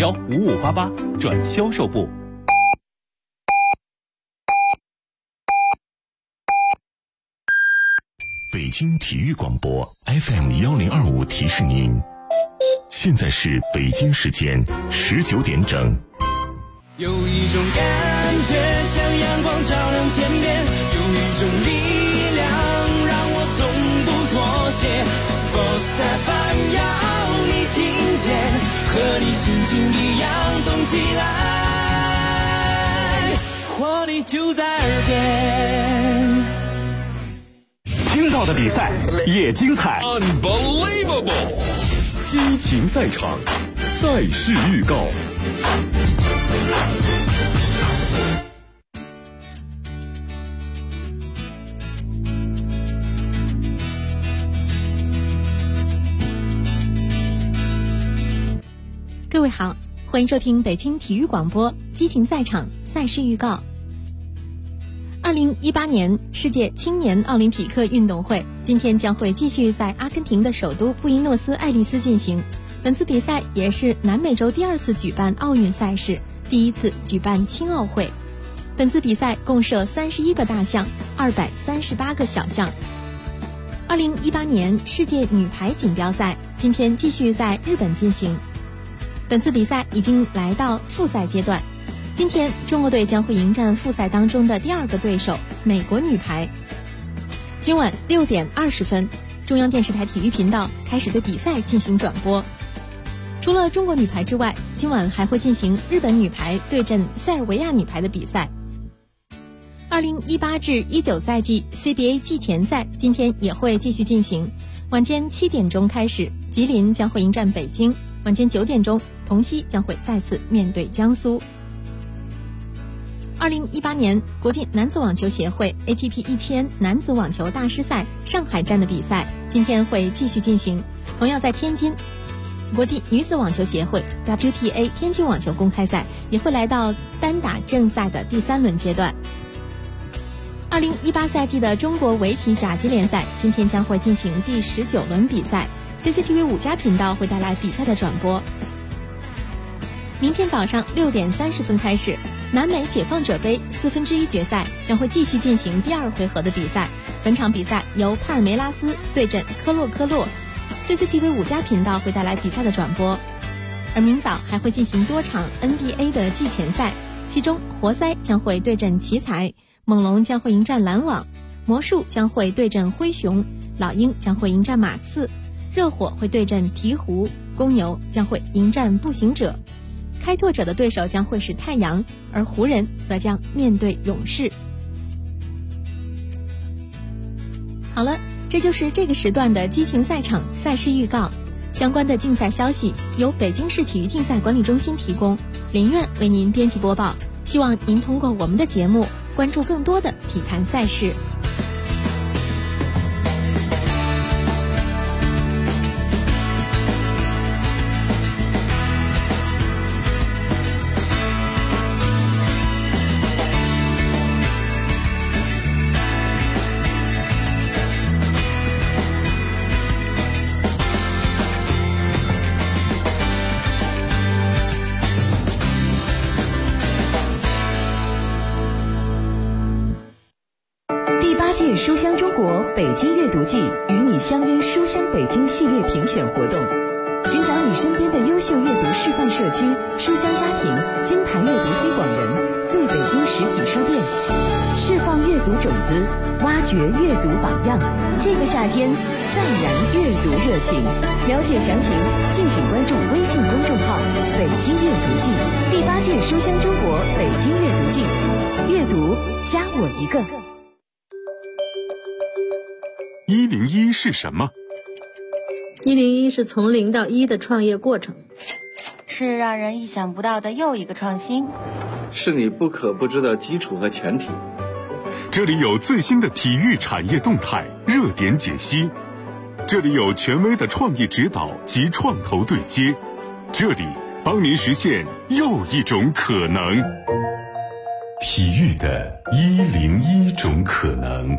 5588转销售部。 北京体育广播 FM1025提示您，现在是北京时间19点整。 有一种感觉像阳光照亮天边，有一种力量让我从不妥协。Sports FM 要你听见，和你心情一样动起来，活力就在耳边。 听到的比赛也精彩 Unbelievable， 激情赛场，赛事预告。 各位好，欢迎收听北京体育广播激情赛场赛事预告。2018年世界青年奥林匹克运动会今天将会继续在阿根廷的首都布宜诺斯艾利斯进行。本次比赛也是南美洲第2次举办奥运赛事，第1次举办青奥会。本次比赛共设31个大项，238个小项。2018年世界女排锦标赛今天继续在日本进行。本次比赛已经来到复赛阶段，今天中国队将会迎战复赛当中的第2个对手美国女排。今晚6点20分，中央电视台体育频道开始对比赛进行转播。除了中国女排之外，今晚还会进行日本女排对阵塞尔维亚女排的比赛。2018至19赛季 CBA 季前赛今天也会继续进行，晚间7点钟开始，吉林将会迎战北京，晚间9点钟同曦将会再次面对江苏。2018年国际男子网球协会 ATP 1000男子网球大师赛上海站的比赛今天会继续进行，同样在天津。国际女子网球协会 WTA 天津网球公开赛也会来到单打正赛的第3轮阶段。2018赛季的中国围棋甲级联赛今天将会进行第19轮比赛， CCTV 5+频道会带来比赛的转播。明天早上6点30分开始，南美解放者杯1/4决赛将会继续进行第2回合的比赛。本场比赛由帕尔梅拉斯对阵科洛科洛， CCTV 5+频道会带来比赛的转播。而明早还会进行多场 NBA 的季前赛，其中活塞将会对阵奇才，猛龙将会迎战篮网，魔术将会对阵灰熊，老鹰将会迎战马刺，热火会对阵鹈鹕，公牛将会迎战步行者，开拓者的对手将会是太阳，而湖人则将面对勇士。好了，这就是这个时段的激情赛场赛事预告。相关的竞赛消息由北京市体育竞赛管理中心提供，林苑为您编辑播报。希望您通过我们的节目关注更多的体坛赛事。 书香中国北京阅读季与你相约书香北京系列评选活动，寻找你身边的优秀阅读示范社区、书香家庭、金牌阅读推广人，最北京实体书店，释放阅读种子，挖掘阅读榜样。这个夏天再燃阅读热情，了解详情敬请关注微信公众号北京阅读季。第8届书香中国北京阅读季，阅读加我一个。 101是什么 ？101是从0到1的创业过程， 是让人意想不到的又一个创新， 是你不可不知的基础和前提。 这里有最新的体育产业动态热点解析，这里有权威的创意指导及创投对接，这里帮您实现又一种可能。体育的101种可能。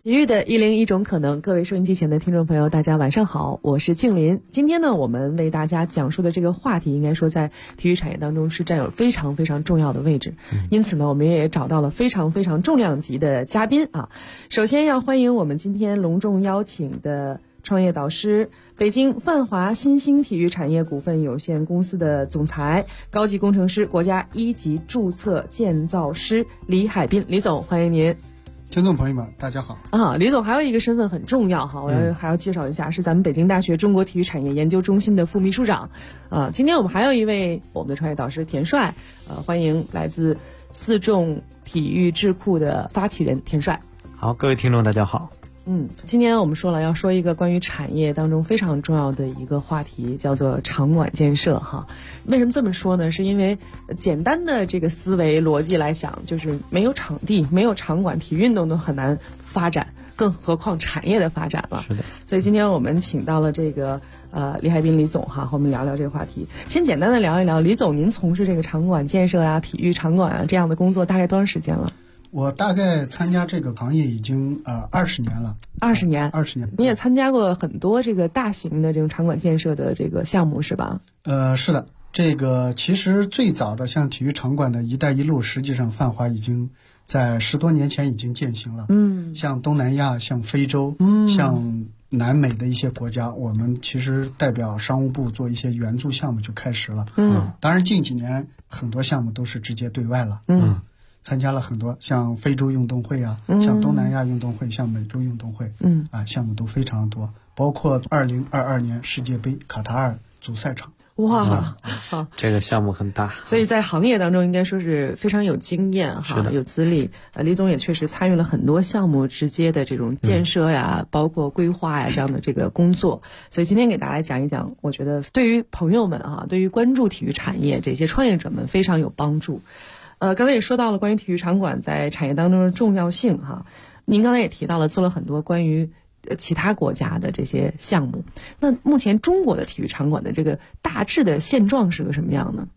体育的101种可能，各位收音机前的听众朋友，大家晚上好，我是静林。今天呢，我们为大家讲述的这个话题，应该说在体育产业当中是占有非常非常重要的位置。因此呢，我们也找到了非常非常重量级的嘉宾啊。首先要欢迎我们今天隆重邀请的创业导师，北京泛华新兴体育产业股份有限公司的总裁、高级工程师、国家1级注册建造师李海滨，李总，欢迎您。 听众朋友们，大家好啊！李总还有一个身份很重要哈，还要介绍一下，是咱们北京大学中国体育产业研究中心的副秘书长。今天我们还有一位我们的创业导师田帅，欢迎来自4众体育智库的发起人田帅。 好，各位听众大家好。 今天我们要说一个关于产业当中非常重要的一个话题，叫做场馆建设哈。为什么这么说呢？是因为简单的这个思维逻辑来想，就是没有场地、没有场馆，体育运动都很难发展，更何况产业的发展了。 是的。 所以今天我们请到了这个李海滨李总哈，和我们聊聊这个话题。先简单的聊一聊，李总，您从事这个场馆建设啊、体育场馆啊这样的工作大概多长时间了？ 我大概参加这个行业已经20年了。 20年 ，20年。 你也参加过很多这个大型的这种场馆建设的这个项目是吧？ 是的，这个其实最早的像体育场馆的一带一路，实际上泛华已经在10多年前已经践行了。像东南亚、像非洲、像南美的一些国家，我们其实代表商务部做一些援助项目就开始了。当然近几年很多项目都是直接对外了。参加了很多像非洲运动会啊，像东南亚运动会，像美洲运动会，项目都非常多，包括2022年世界杯卡塔尔主赛场。 哇，好， 这个项目很大， 所以在行业当中应该说是非常有经验哈，有资历。李总也确实参与了很多项目直接的这种建设呀，包括规划呀这样的这个工作。所以今天给大家来讲一讲，我觉得对于朋友们啊，对于关注体育产业这些创业者们非常有帮助。刚才也说到了关于体育场馆在产业当中的重要性哈，您刚才也提到了做了很多关于其他国家的这些项目。那目前中国的体育场馆的这个大致的现状是个什么样呢？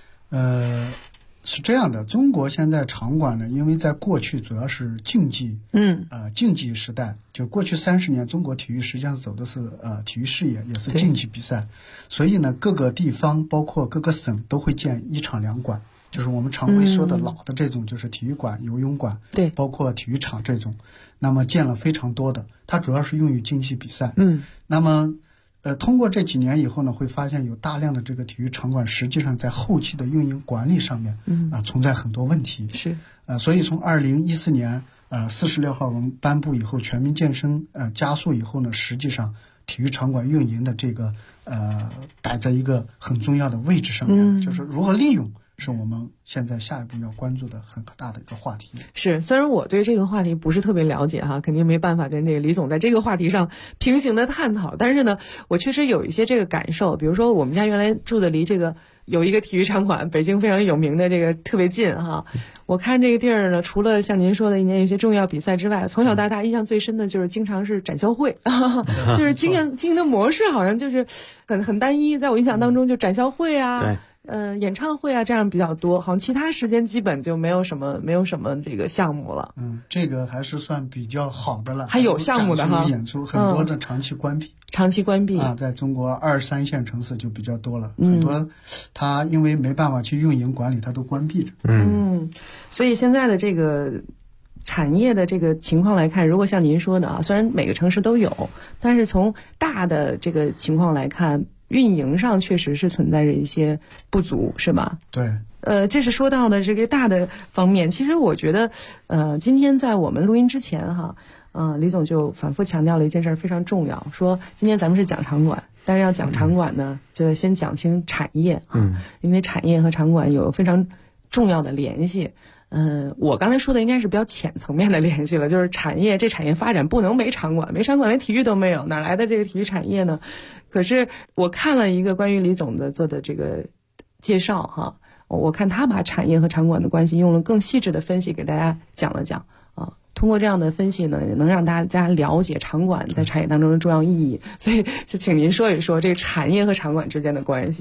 是这样的，中国现在场馆呢，因为在过去主要是竞技，竞技时代，就过去30年，中国体育实际上走的是体育事业，也是竞技比赛，所以呢，各个地方包括各个省都会建1场2馆。就是我们常规说的老的这种，就是体育馆、游泳馆， 对， 包括体育场这种，那么建了非常多的，它主要是用于竞技比赛。那么，通过这几年以后呢，会发现有大量的这个体育场馆，实际上在后期的运营管理上面，存在很多问题。 是， 所以从2014年46号我们颁布以后，全民健身加速以后呢，实际上体育场馆运营的这个摆在一个很重要的位置上面，就是如何利用。是我们现在下一步要关注的很大的一个话题。 是，虽然我对这个话题不是特别了解哈，肯定没办法跟这个李总在这个话题上平行的探讨，但是呢，我确实有一些这个感受。比如说我们家原来住的离这个有一个体育场馆，北京非常有名的这个特别近哈。我看这个地儿呢，除了像您说的一年有些重要比赛之外，从小到大印象最深的就是经常是展销会，就是经营的模式好像就是很单一，在我印象当中就展销会啊。 对。 演唱会啊，这样比较多，好像其他时间基本就没有什么这个项目了。 这个还是算比较好的了， 还有项目的哈， 演出很多的长期关闭，在中国2、3线城市就比较多了，很多它因为没办法去运营管理，它都关闭着。 所以现在的这个产业的这个情况来看，如果像您说的啊，虽然每个城市都有，但是从大的这个情况来看，运营上确实是存在着一些不足，是吧？ 对。 这是说到的这个大的方面。其实我觉得，今天在我们录音之前哈，李总就反复强调了一件事非常重要，说今天咱们是讲场馆，但是要讲场馆呢，就得先讲清产业因为产业和场馆有非常重要的联系。我刚才说的应该是比较浅层面的联系了，就是产业发展不能没场馆，没场馆连体育都没有，哪来的这个体育产业呢？可是我看了一个关于李总的做的这个介绍哈，我看他把产业和场馆的关系用了更细致的分析给大家讲了讲啊。通过这样的分析呢，也能让大家了解场馆在产业当中的重要意义。所以就请您说一说这个产业和场馆之间的关系。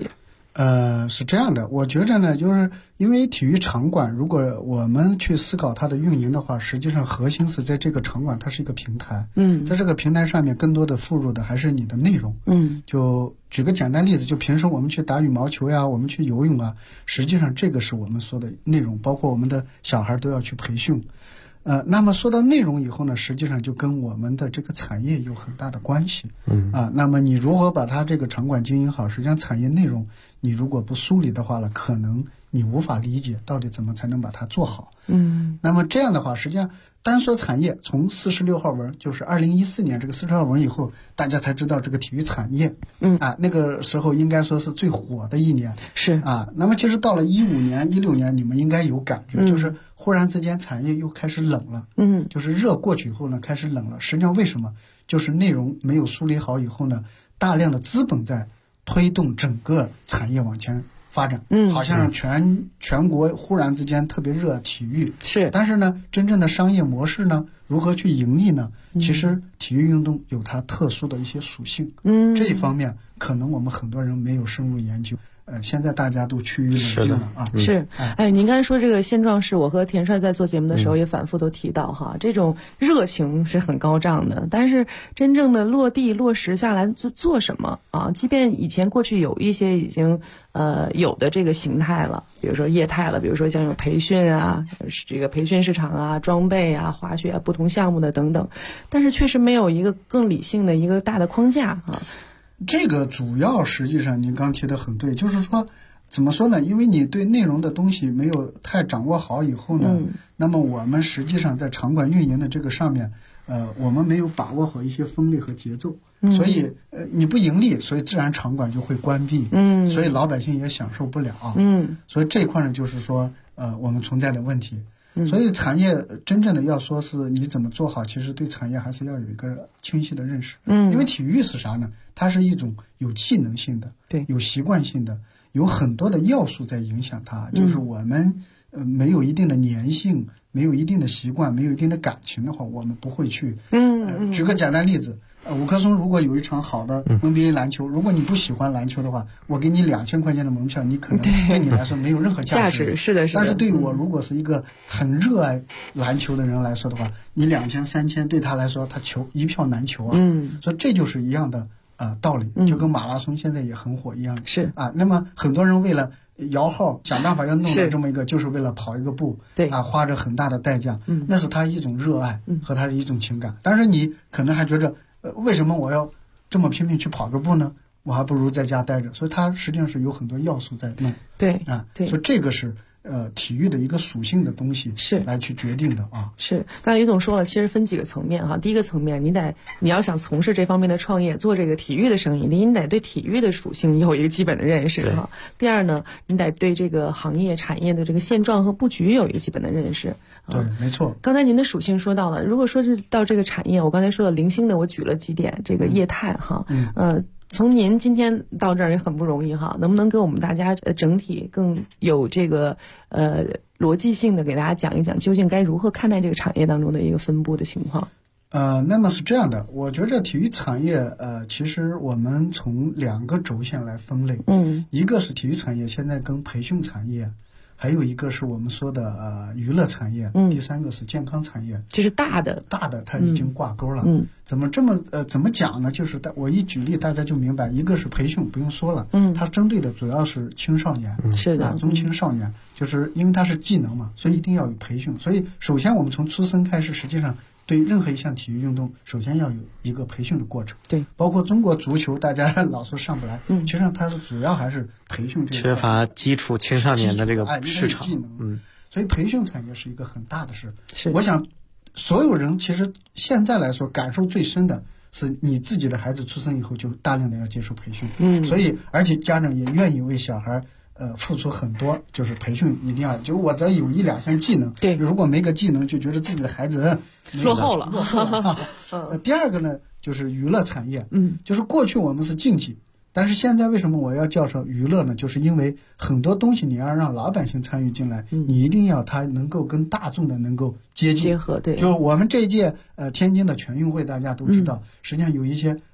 是这样的，我觉着呢，就是因为体育场馆，如果我们去思考它的运营的话，实际上核心是在这个场馆，它是一个平台。在这个平台上面，更多的附入的还是你的内容。就举个简单例子，就平时我们去打羽毛球呀，我们去游泳啊，实际上这个是我们说的内容，包括我们的小孩都要去培训。那么说到内容以后呢，实际上就跟我们的这个产业有很大的关系。那么你如何把它这个场馆经营好，实际上产业内容你如果不梳理的话呢，可能你无法理解到底怎么才能把它做好。那么这样的话，实际上单说产业，从46号文，就是2014年这个46号文以后，大家才知道这个体育产业。那个时候应该说是最火的一年。 是那么其实到了15年、16年，你们应该有感觉，就是忽然之间产业又开始冷了。就是热过去以后呢，开始冷了。实际上为什么？就是内容没有梳理好以后呢，大量的资本在推动整个产业往前发展。好像全国忽然之间特别热体育。 是， 但是呢，真正的商业模式呢，如何去盈利呢？其实体育运动有它特殊的一些属性。这一方面可能我们很多人没有深入研究。现在大家都趋于冷静了啊。 是，您刚才说这个现状是我和田帅在做节目的时候也反复都提到哈，这种热情是很高涨的，但是真正的落地落实下来做什么啊？即便以前过去有一些已经有的这个形态了，比如说业态了，比如说像有培训啊，这个培训市场啊、装备啊、滑雪啊、不同项目的等等，但是确实没有一个更理性的一个大的框架啊。 这个主要实际上您刚提的很对，就是说怎么说呢？因为你对内容的东西没有太掌握好以后呢，那么我们实际上在场馆运营的这个上面，我们没有把握好一些风力和节奏，所以你不盈利，所以自然场馆就会关闭，所以老百姓也享受不了，所以这一块呢，就是说我们存在的问题。所以产业真正的要说是你怎么做好，其实对产业还是要有一个清晰的认识。因为体育是啥呢？它是一种有技能性的， 对， 有习惯性的，有很多的要素在影响它。就是我们没有一定的粘性，没有一定的习惯，没有一定的感情的话，我们不会去。举个简单例子。五棵松如果有一场好的 NBA 篮球，如果你不喜欢篮球的话，我给你2000块钱的门票，你可能对你来说没有任何价值。 是的。 但是对于我，如果是一个很热爱篮球的人来说的话，你2000、3000对他来说，他一票难求啊。所以这就是一样的道理，就跟马拉松现在也很火一样。 是那么很多人为了摇号想办法要弄到这么一个，就是为了跑一个步， 对花着很大的代价，那是他一种热爱和他的一种情感。但是你可能还觉着为什么我要这么拼命去跑个步呢？我还不如在家待着。所以它实际上是有很多要素在弄。 对。 所以这个是体育的一个属性的东西是来去决定的啊。 是，刚才李总说了，其实分几个层面哈。第一个层面，你要想从事这方面的创业，做这个体育的生意，你得对体育的属性有一个基本的认识哈。第二呢，你得对这个行业产业的这个现状和布局有一个基本的认识。 对，没错。 刚才您的属性说到了，如果说是到这个产业，我刚才说了零星的，我举了几点这个业态哈。从您今天到这儿也很不容易哈，能不能给我们大家整体更有这个逻辑性的给大家讲一讲，究竟该如何看待这个产业当中的一个分布的情况？ 那么是这样的，我觉得体育产业其实我们从2个轴线来分类，一个是体育产业现在跟培训产业，还有一个是我们说的娱乐产业，第3个是健康产业， 这是大的它已经挂钩了。怎么讲呢？就是我一举例大家就明白，一个是培训不用说了，它针对的主要是青少年， 是的， 中青少年，就是因为它是技能嘛，所以一定要有培训。所以首先我们从出生开始，实际上对任何一项体育运动，首先要有一个培训的过程。 对， 包括中国足球，大家老说上不来，其实上它是主要还是培训这个缺乏基础青少年的这个市场技能。所以培训产业是一个很大的事。我想所有人其实现在来说感受最深的是你自己的孩子出生以后就大量的要接受培训。所以而且家长也愿意为小孩付出很多，就是培训一定要，就是我得有1、2项技能。 对， 如果没个技能，就觉得自己的孩子落后了。 第二个呢，就是娱乐产业。就是过去我们是竞技，但是现在为什么我要叫上娱乐呢？就是因为很多东西你要让老百姓参与进来，你一定要它能够跟大众的能够接近结合。对， 就我们这一届天津的全运会，大家都知道，实际上有一些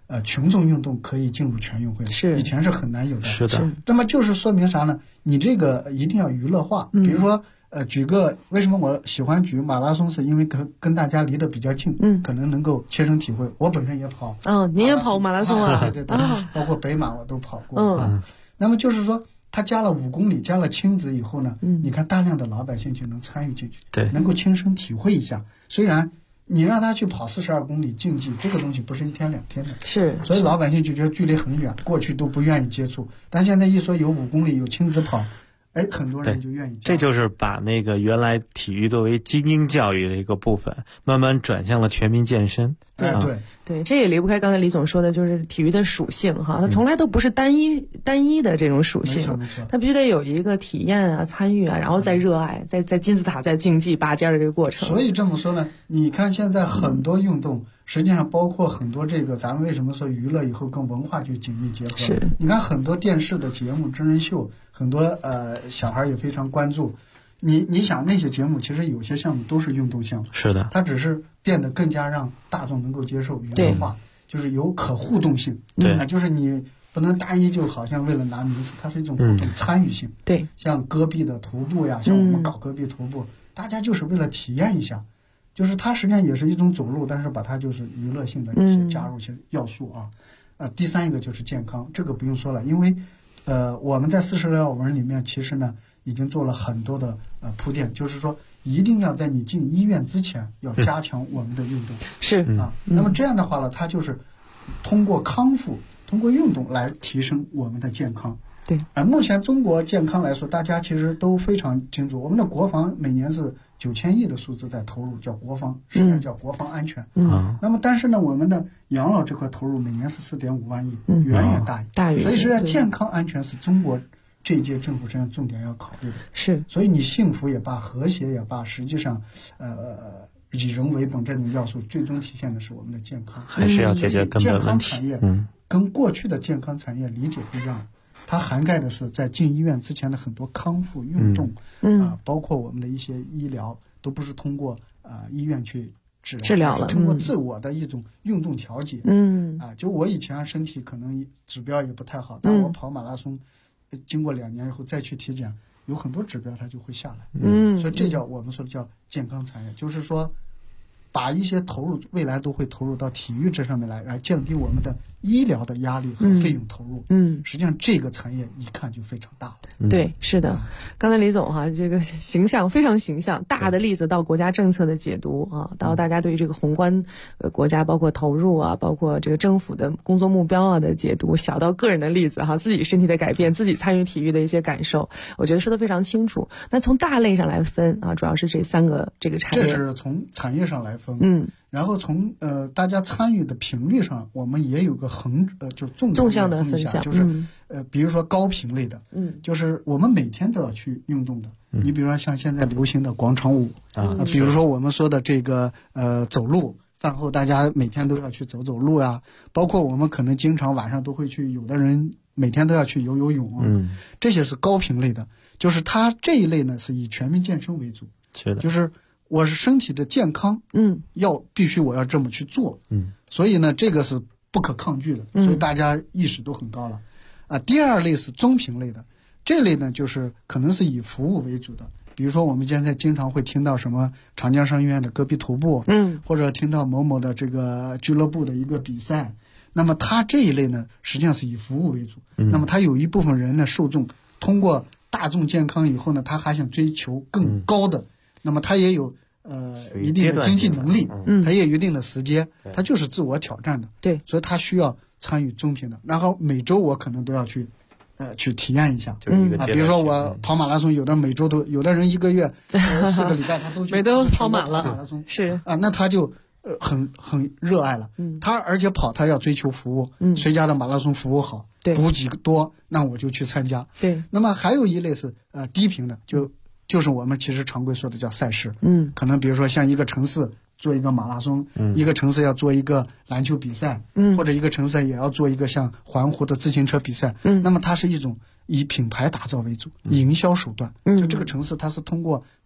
群众运动可以进入全运会， 是以前是很难有的。 是的。 那么就是说明啥呢？你这个一定要娱乐化，比如说举个为什么我喜欢举马拉松，是因为跟大家离得比较近，可能能够切身体会。我本身也跑， 您也跑马拉松啊？ 对，包括北马我都跑过。那么就是说，他加了5公里，加了亲子以后呢，你看大量的老百姓就能参与进去， 对， 能够亲身体会一下。虽然你让他去跑42公里竞技，这个东西不是1天2天的， 是， 所以老百姓就觉得距离很远，过去都不愿意接触。但现在一说有5公里，有亲子跑，很多人就愿意。 这就是把那个原来体育作为精英教育的一个部分，慢慢转向了全民健身。 对， 这也离不开刚才李总说的，就是体育的属性哈，它从来都不是单一的这种属性， 没错， 它必须得有一个体验啊、参与啊，然后再热爱，在金字塔在竞技拔尖的这个过程。 所以这么说呢，你看现在很多运动，实际上包括很多这个，咱们为什么说娱乐以后跟文化就紧密结合？ 是， 你看很多电视的节目、真人秀，很多小孩也非常关注。你想那些节目，其实有些项目都是运动项目， 是的， 它只是变得更加让大众能够接受，原化，就是有可互动性， 对， 就是你不能单一就好像为了拿名次，它是一种互动参与性， 对， 像戈壁的徒步呀，像我们搞戈壁徒步，大家就是为了体验一下，就是它实际上也是一种走路，但是把它就是娱乐性的一些加入一些要素啊，第三一个就是健康，这个不用说了，因为我们在40条文里面其实呢已经做了很多的铺垫，就是说一定要在你进医院之前要加强我们的运动， 是那么这样的话呢，它就是通过康复，通过运动来提升我们的健康。 对， 目前中国健康来说，大家其实都非常清楚，我们的国防每年是9000亿的数字在投入，叫国防，实际上叫国防安全。那么但是呢，我们的养老这块投入每年是4.5万亿，远远大于。所以实际上健康安全是中国这一届政府身上重点要考虑的。 是， 所以你幸福也罢，和谐也罢，实际上以人为本这种要素，最终体现的是我们的健康， 还是要解决根本问题。 健康产业跟过去的健康产业理解不一样，它涵盖的是在进医院之前的很多康复运动，包括我们的一些医疗，都不是通过医院去治疗了，通过自我的一种运动调节。就我以前身体可能指标也不太好，但我跑马拉松，经过2年以后再去体检，有很多指标它就会下来。所以这叫我们说的叫健康产业，就是说把一些投入未来都会投入到体育这上面来，来降低我们的医疗的压力和费用投入。实际上这个产业一看就非常大。 对，是的。刚才李总哈，这个形象非常形象，大的例子到国家政策的解读啊，到大家对于这个宏观国家包括投入啊，包括这个政府的工作目标啊的解读，小到个人的例子哈，自己身体的改变，自己参与体育的一些感受，我觉得说得非常清楚。那从大类上来分啊，主要是这3个这个产业。 这是从产业上来分。然后从大家参与的频率上，我们也有个就纵向的分享，就是比如说高频类的，就是我们每天都要去运动的。你比如说像现在流行的广场舞比如说我们说的这个走路，饭后大家每天都要去走走路呀，包括我们可能经常晚上都会去，有的人每天都要去游泳，这些是高频类的。就是它这一类呢是以全民健身为主，就是我是身体的健康，必须我要这么去做，所以呢这个是不可抗拒的，所以大家意识都很高了。第二类是中频类的，这类呢就是可能是以服务为主的，比如说我们现在经常会听到什么长江商学院的戈壁徒步，或者听到某某的这个俱乐部的一个比赛，那么它这一类呢实际上是以服务为主，那么它有一部分人呢受众通过大众健康以后呢，他还想追求更高的，那么他也有一定的经济能力，他也有一定的时间，他就是自我挑战的， 对， 所以他需要参与中频的。然后每周我可能都要去体验一下，比如说我跑马拉松，有的每周都，有的人1个月4个礼拜他都去每周跑满了马拉松， 是那他就很热爱了，他而且跑他要追求服务，谁家的马拉松服务好，补给多，那我就去参加。 对， 那么还有一类是低频的，就是我们其实常规说的叫赛事，可能比如说像一个城市做一个马拉松，一个城市要做一个篮球比赛，或者一个城市也要做一个像环湖的自行车比赛，那么它是一种以品牌打造为主，营销手段，就这个城市它是通过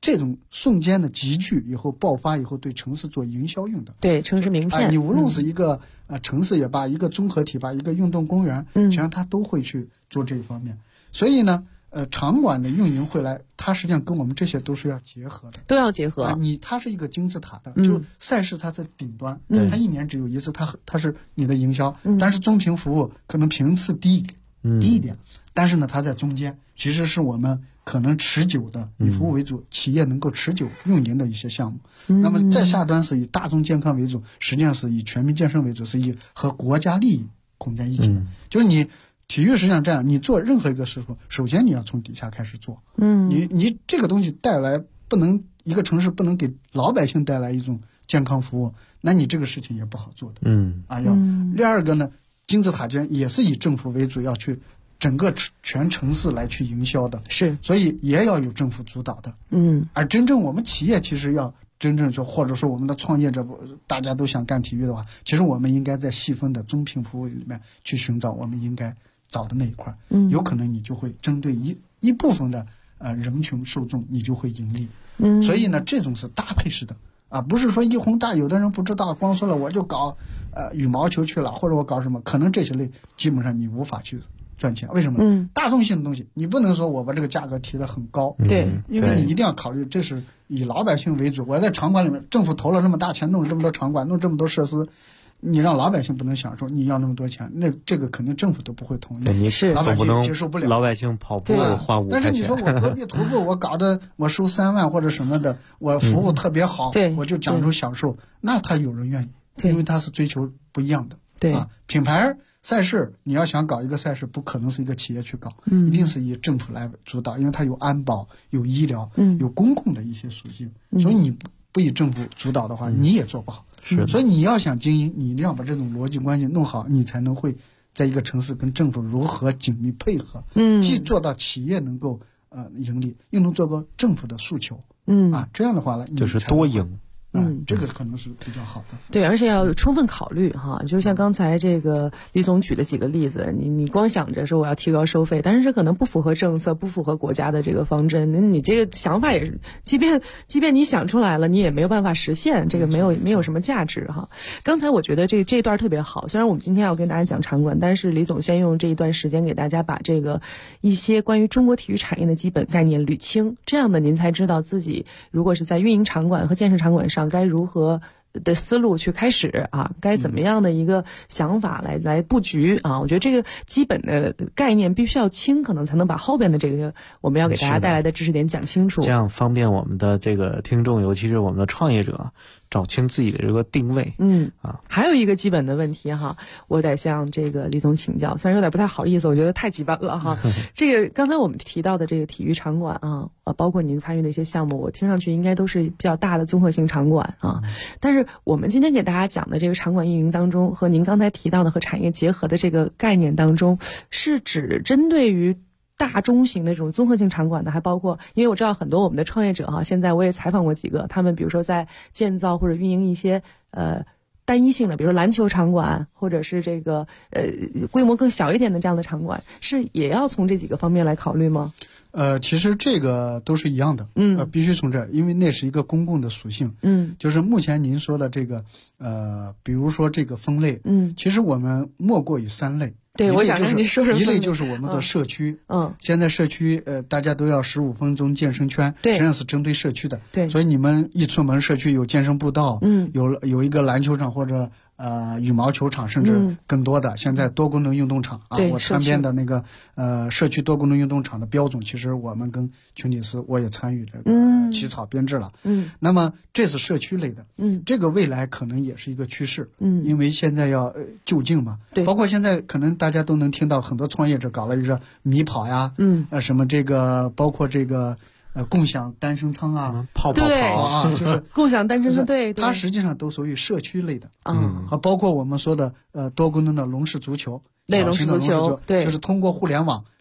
这种瞬间的集聚以后爆发以后，对城市做营销用的。 对，城市名片。 你无论是一个城市也罢，一个综合体吧，一个运动公园，实际上它都会去做这一方面。所以呢，场馆的运营回来，它实际上跟我们这些都是要结合的， 都要结合。 它是一个金字塔的，就赛事它在顶端，它一年只有一次，它是你的营销，但是中评服务可能频次低一点，但是呢，它在中间，其实是我们可能持久的以服务为主，企业能够持久运营的一些项目。那么在下端是以大众健康为主，实际上是以全民健身为主，是以和国家利益捆在一起的。就是你体育实际上这样，你做任何一个事情，首先你要从底下开始做。你这个东西带来不能一个城市不能给老百姓带来一种健康服务，那你这个事情也不好做的。第二个呢，金字塔尖也是以政府为主，要去整个全城市来去营销的， 是， 所以也要有政府主导的。而真正我们企业其实要真正说，或者说我们的创业者大家都想干体育的话，其实我们应该在细分的中评服务里面去寻找我们应该找的那一块。有可能你就会针对一部分的人群受众，你就会盈利。所以呢，这种是搭配式的。不是说一宏大，有的人不知道，光说了我就搞羽毛球去了，或者我搞什么，可能这些类基本上你无法去赚钱。为什么？大众性的东西你不能说我把这个价格提得很高， 对， 因为你一定要考虑这是以老百姓为主。我在场馆里面，政府投了这么大钱，弄这么多场馆，弄这么多设施，你让老百姓不能享受，你要那么多钱，那这个肯定政府都不会同意， 你是老百姓接受不了。 老百姓跑步花5块钱， 但是你说我隔壁徒步，我搞的我收3万或者什么的，我服务特别好，我就讲究享受，那他有人愿意，因为他是追求不一样的。品牌赛事你要想搞一个赛事，不可能是一个企业去搞，一定是以政府来主导，因为它有安保、有医疗、有公共的一些属性，所以你不以政府主导的话，你也做不好。所以你要想经营，你一定要把这种逻辑关系弄好，你才能会在一个城市跟政府如何紧密配合，既做到企业能够盈利，又能做到政府的诉求，这样的话呢， 就是多赢。 这个可能是比较好的。 对，而且要充分考虑哈，就像刚才这个李总举的几个例子，你光想着说我要提高收费，但是这可能不符合政策，不符合国家的这个方针，你这个想法也是，即便你想出来了，你也没有办法实现，这个没有什么价值哈。刚才我觉得这一段特别好，虽然我们今天要跟大家讲场馆，但是李总先用这一段时间给大家把这个一些关于中国体育产业的基本概念捋清，这样的您才知道自己如果是在运营场馆和建设场馆上该如何的思路去开始该怎么样的一个想法来布局我觉得这个基本的概念必须要清，可能才能把后边的这个我们要给大家带来的知识点讲清楚， 这样方便我们的这个听众，尤其是我们的创业者找清自己的这个定位。 还有一个基本的问题我得向这个李总请教，虽然有点不太好意思，我觉得太基本了这个刚才我们提到的这个体育场馆包括您参与的一些项目，我听上去应该都是比较大的综合性场馆但是我们今天给大家讲的这个场馆运营当中，和您刚才提到的和产业结合的这个概念当中，是指针对于大中型的这种综合性场馆的，还包括，因为我知道很多我们的创业者现在我也采访过几个，他们比如说在建造或者运营一些单一性的，比如说篮球场馆，或者是这个规模更小一点的这样的场馆，是也要从这几个方面来考虑吗？ 其实这个都是一样的，必须从这儿，因为那是一个公共的属性，就是目前您说的这个，比如说这个分类，其实我们莫过于3类。 对，我想让你说说。 一类就是我们的社区，现在社区大家都要15分钟健身圈，实际上是针对社区的， 对， 所以你们一出门社区有健身步道，有一个篮球场或者羽毛球场，甚至更多的现在多功能运动场我参边的那个社区多功能运动场的标准，其实我们跟群体司我也参与这个起草编制了，那么这是社区类的，这个未来可能也是一个趋势，因为现在要就近嘛，包括现在可能大家都能听到很多创业者搞了一个米跑呀，什么这个包括这个共享单身舱泡跑就是共享单身的，对， 它实际上都属于社区类的包括我们说的多功能的笼式足球， 笼式足球，对， 就是通过互联网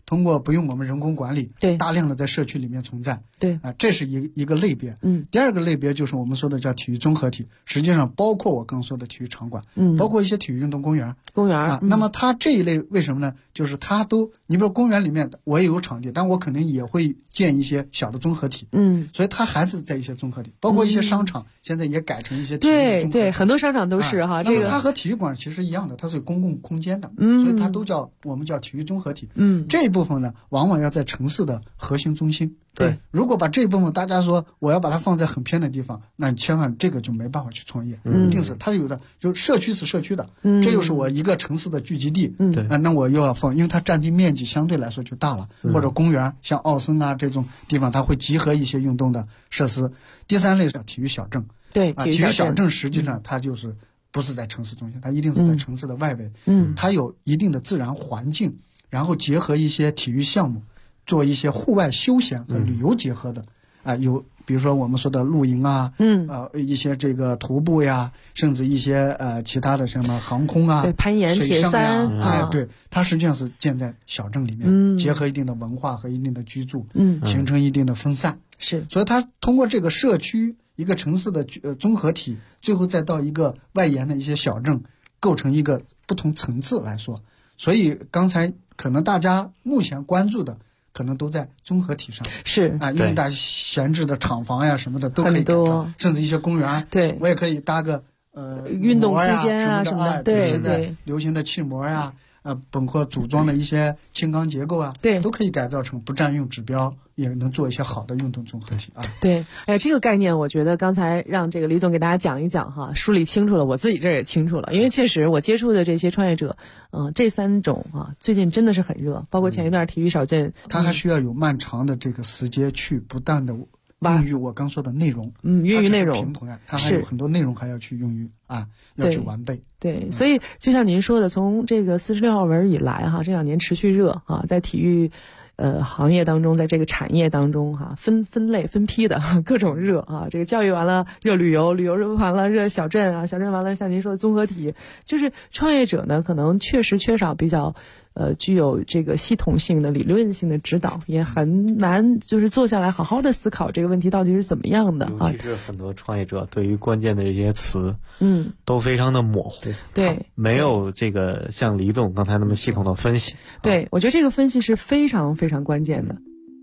通过不用我们人工管理， 对， 大量的在社区里面存在， 对这是一个类别。第二个类别就是我们说的叫体育综合体，实际上包括我刚说的体育场馆，包括一些体育运动公园那么它这一类为什么呢？就是它你比如公园里面我也有场地，但我可能也会建一些小的综合体，所以它还是在一些综合体，包括一些商场现在也改成一些体育综合体， 对，很多商场都是哈。 那么它和体育馆其实一样的，它是公共空间的，所以它都我们叫体育综合体。这一部分呢，往往要在城市的核心中心。 对， 如果把这一部分大家说我要把它放在很偏的地方，那你千万这个就没办法去创业。一定是它有的，就社区是社区的，这又是我一个城市的聚集地。那我又要放，因为它占地面积相对来说就大了，或者公园像奥森啊这种地方，它会集合一些运动的设施。第三类是体育小镇。 对， 体育小镇实际上它就是不是在城市中心，它一定是在城市的外围。它有一定的自然环境，然后结合一些体育项目，做一些户外休闲和旅游结合的。有比如说我们说的露营啊，一些这个徒步呀，甚至一些其他的什么航空啊， 对，攀岩、铁三对，它实际上是建在小镇里面，结合一定的文化和一定的居住，形成一定的分散。 是， 所以它通过这个社区一个城市的综合体，最后再到一个外延的一些小镇，构成一个不同层次来说。所以刚才可能大家目前关注的可能都在综合体上， 是因为大家闲置的厂房呀什么的都可以改造，甚至一些公园， 对， 我也可以搭个运动空间啊什么的， 对， 现在流行的气膜呀，包括组装的一些轻钢结构啊， 对， 都可以改造成不占用指标，也能做一些好的运动综合体啊。 对，这个概念我觉得刚才让这个李总给大家讲一讲哈，梳理清楚了，我自己这也清楚了，因为确实我接触的这些创业者，这三种最近真的是很热，包括前一段体育小镇， 它还需要有漫长的这个时间去不断的孕育我刚说的内容， 孕育内容， 平同它还有很多内容还要去孕育要去完备。 对，所以就像您说的，从这个46号文以来哈，这2年持续热在体育行业当中，在这个产业当中分类分批的各种热这个教育完了热旅游，旅游完了热小镇小镇完了像您说的综合体，就是创业者呢可能确实缺少比较具有这个系统性的理论性的指导，也很难就是坐下来好好的思考这个问题到底是怎么样的尤其是很多创业者对于关键的这些词都非常的模糊， 对， 没有这个像李总刚才那么系统的分析。 对，我觉得这个分析是非常非常关键的。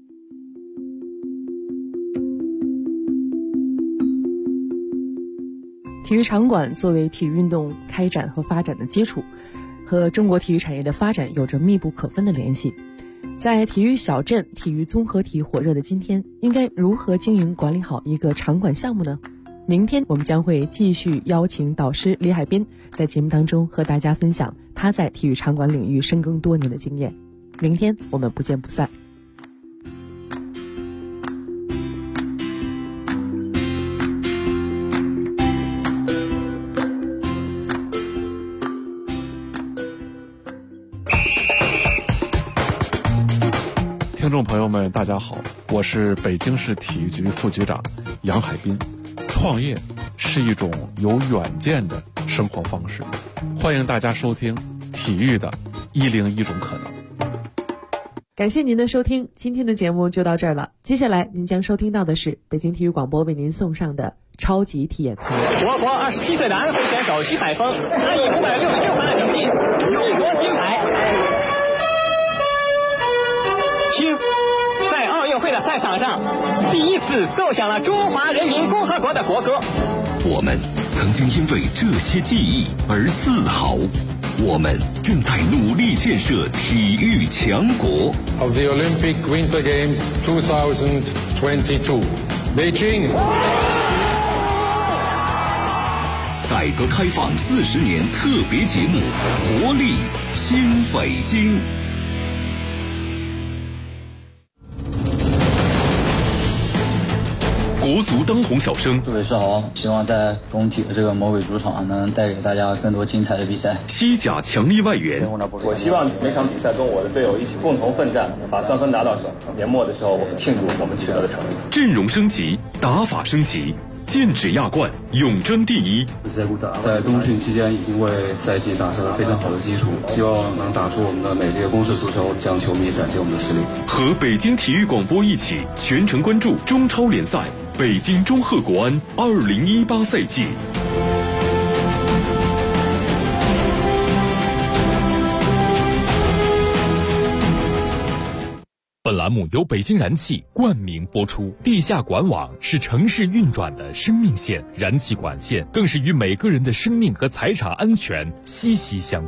体育场馆作为体育运动开展和发展的基础，和中国体育产业的发展有着密不可分的联系。在体育小镇、体育综合体火热的今天，应该如何经营管理好一个场馆项目呢？明天我们将会继续邀请导师李海滨在节目当中和大家分享他在体育场馆领域深耕多年的经验。明天我们不见不散。 听众朋友们大家好，我是北京市体育局副局长杨海滨。创业是一种有远见的生活方式，欢迎大家收听体育的101种可能。 感谢您的收听，今天的节目就到这儿了。接下来您将收听到的是北京体育广播为您送上的超级体验团。 我国27岁的安徽选手徐海峰，他以566分的成绩勇夺金牌。听，在奥运会的赛场上，第一次奏响了中华人民共和国的国歌。 我们曾经因为这些记忆而自豪，我们正在努力建设体育强国。 Of the Olympic Winter Games 2022, Beijing. 改革开放40年特别节目，活力新北京。国足当红小生， 各位是好，希望在工体的这个魔鬼主场能带给大家更多精彩的比赛。 西甲强力外援， 我希望每场比赛跟我的队友一起共同奋战，把3分拿到手。年末的时候，我们庆祝我们取得的成绩。 阵容升级，打法升级， 剑指亚冠，永争第一。 在冬训期间已经为赛季打下了非常好的基础，希望能打出我们的美丽的攻势足球，向球迷展现我们的实力。 和北京体育广播一起全程关注中超联赛北京中赫国安2018赛季。 本栏目由北京燃气冠名播出。地下管网是城市运转的生命线，燃气管线更是与每个人的生命和财产安全息息相关。